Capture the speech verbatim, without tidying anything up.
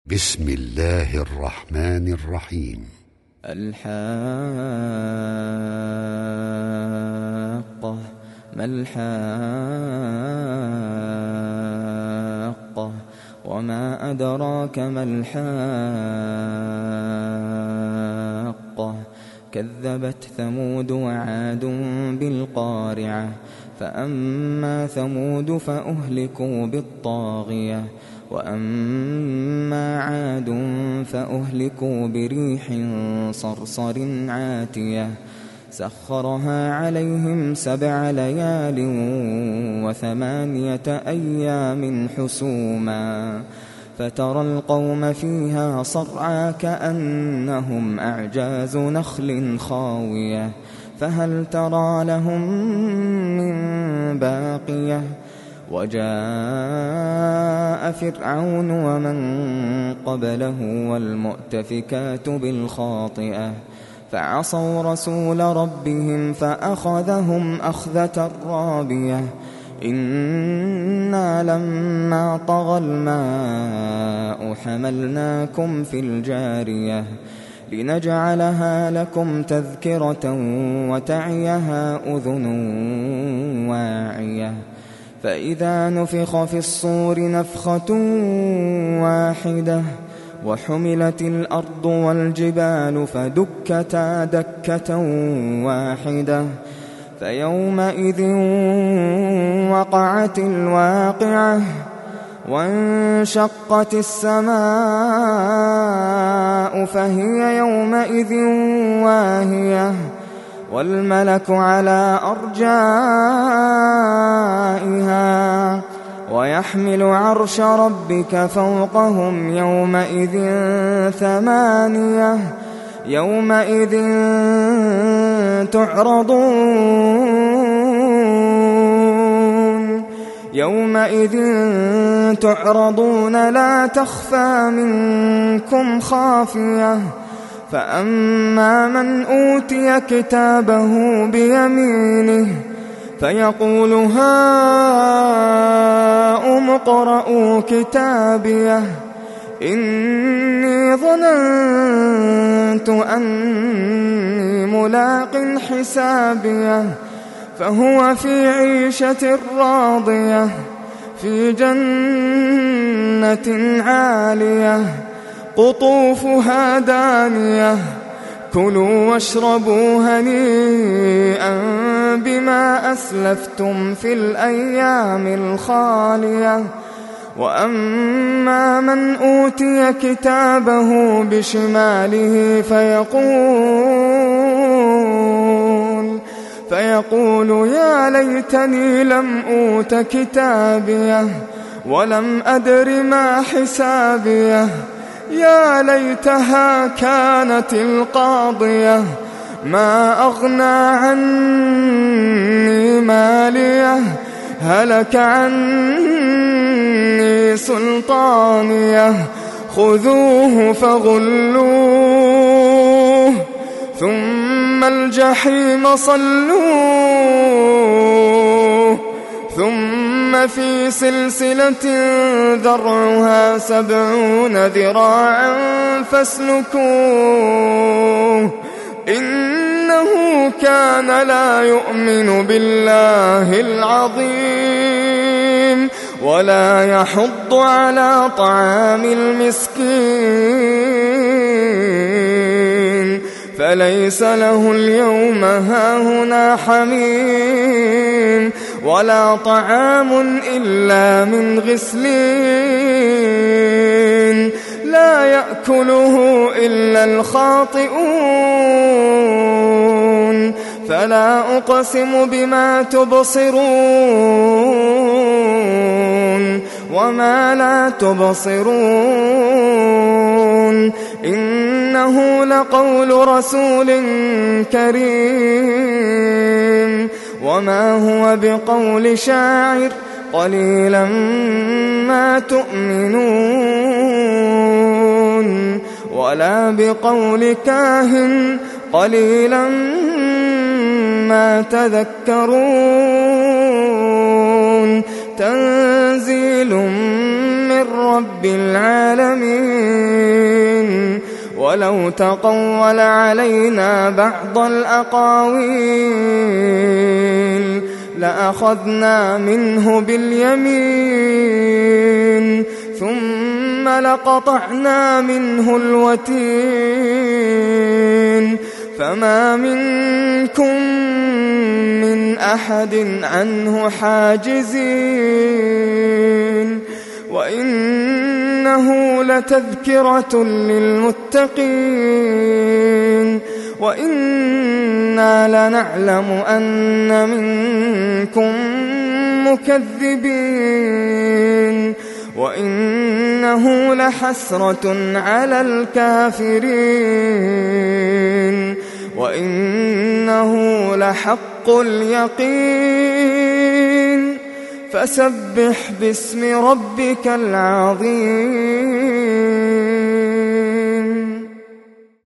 بسم الله الرحمن الرحيم. الحاقة. ما الحاقة وما أدراك ما الحاقة. كذبت ثمود وعاد بالقارعة. فأما ثمود فأهلكوا بالطاغية وأما عاد فأهلكوا بريح صرصر عاتية سخرها عليهم سبع ليال وثمانية أيام حسوما فترى القوم فيها صرعى كأنهم أعجاز نخل خاوية فهل ترى لهم من باقية. وجاء فرعون ومن قبله والمؤتفكات بالخاطئة فعصوا رسول ربهم فأخذهم أخذة رابية. إنا لما طغى الماء حملناكم في الجارية لنجعلها لكم تذكرة وتعيها أذن واعية. فإذا نفخ في الصور نفخة واحدة وحملت الأرض والجبال فدكتا دكة واحدة فيومئذ وقعت الواقعة وانشقت السماء فهي يومئذ واهية والملك على أرجائها ويحمل عرش ربك فوقهم يومئذ ثمانية يومئذ تعرضون يومئذ تعرضون لا تخفى منكم خافية. فأما من أوتي كتابه بيمينه فيقول هاؤم اقرءوا كتابيه إني ظننت أني ملاق حسابيه فهو في عيشة راضية في جنة عالية قطوفها دانية كلوا واشربوا هنيئا بما أسلفتم في الأيام الخالية. وأما من أوتي كتابه بشماله فيقول فيقول يا ليتني لم أوت كتابيه ولم أدر ما حسابيه يا ليتها كانت القاضية ما أغنى عني ماليه هلك عني سلطانيه خذوه فغلوه ثم الجحيم صلوه ثم في سلسلة ذرعها سبعون ذراعا فاسلكوه إنه كان لا يؤمن بالله العظيم ولا يحض على طعام المسكين فليس له اليوم هاهنا حميم ولا طعام إلا من غسلين لا يأكله إلا الخاطئون. فلا أقسم بما تبصرون وما لا تبصرون إنه لقول رسول كريم وما هو بقول شاعر قليلا ما تؤمنون ولا بقول كاهن قليلا ما تذكرون تنزيل من رب العالمين. ولو تقول علينا بعض الأقاويل لأخذنا منه باليمين ثم لقطعنا منه الوتين فما منكم من أحد عنه حاجزين. وإنه لتذكرة للمتقين وإنا لنعلم أن منكم مكذبين وإنه لحسرة على الكافرين وإنه لحق اليقين فسبح باسم ربك العظيم.